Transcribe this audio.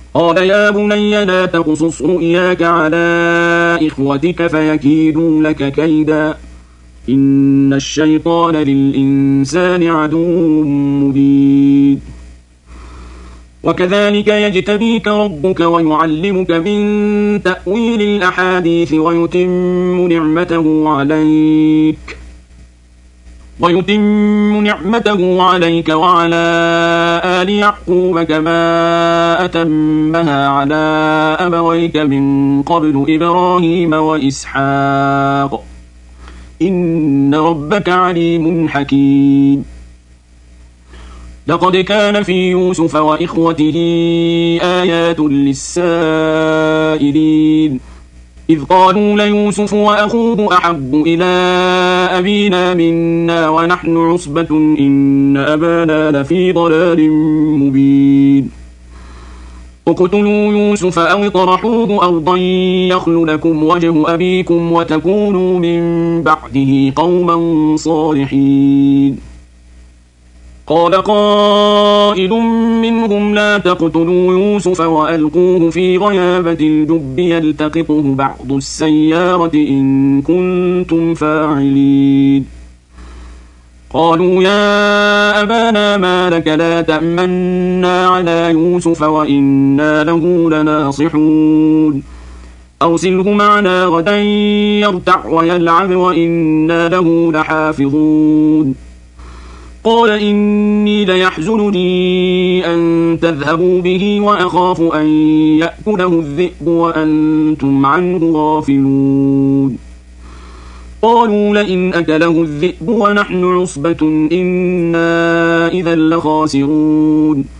قال يا بني لا تقصص رؤياك على إخوتك فيكيدوا لك كيدا إن الشيطان للإنسان عدو مبين وكذلك يجتبيك ربك ويعلمك من تأويل الأحاديث ويتم نعمته عليك وعلى آل يعقوب كما أتمها على أبويك من قبل إبراهيم وإسحاق إن ربك عليم حكيم لقد كان في يوسف وإخوته آيات للسائلين إذ قالوا ليوسف وأخوه أحب إلى أبينا منا ونحن عصبة إن أبانا لفي ضلال مبين اقتلوا يوسف أو اطرحوه أرضا يخل لكم وجه أبيكم وتكونوا من بعده قوما صالحين قال قائل منهم لا تقتلوا يوسف وألقوه في غيابة الجب يلتقطه بعض السيارة إن كنتم فاعلين قالوا يا أبانا ما لك لا تأمنا على يوسف وإنا له لناصحون أرسله معنا غدا يرتع ويلعب وإنا له لحافظون قال إني ليحزنني أن تذهبوا به وأخاف أن يأكله الذئب وأنتم عنه غافلون قالوا لئن أكله الذئب ونحن عصبة إنا إذا لخاسرون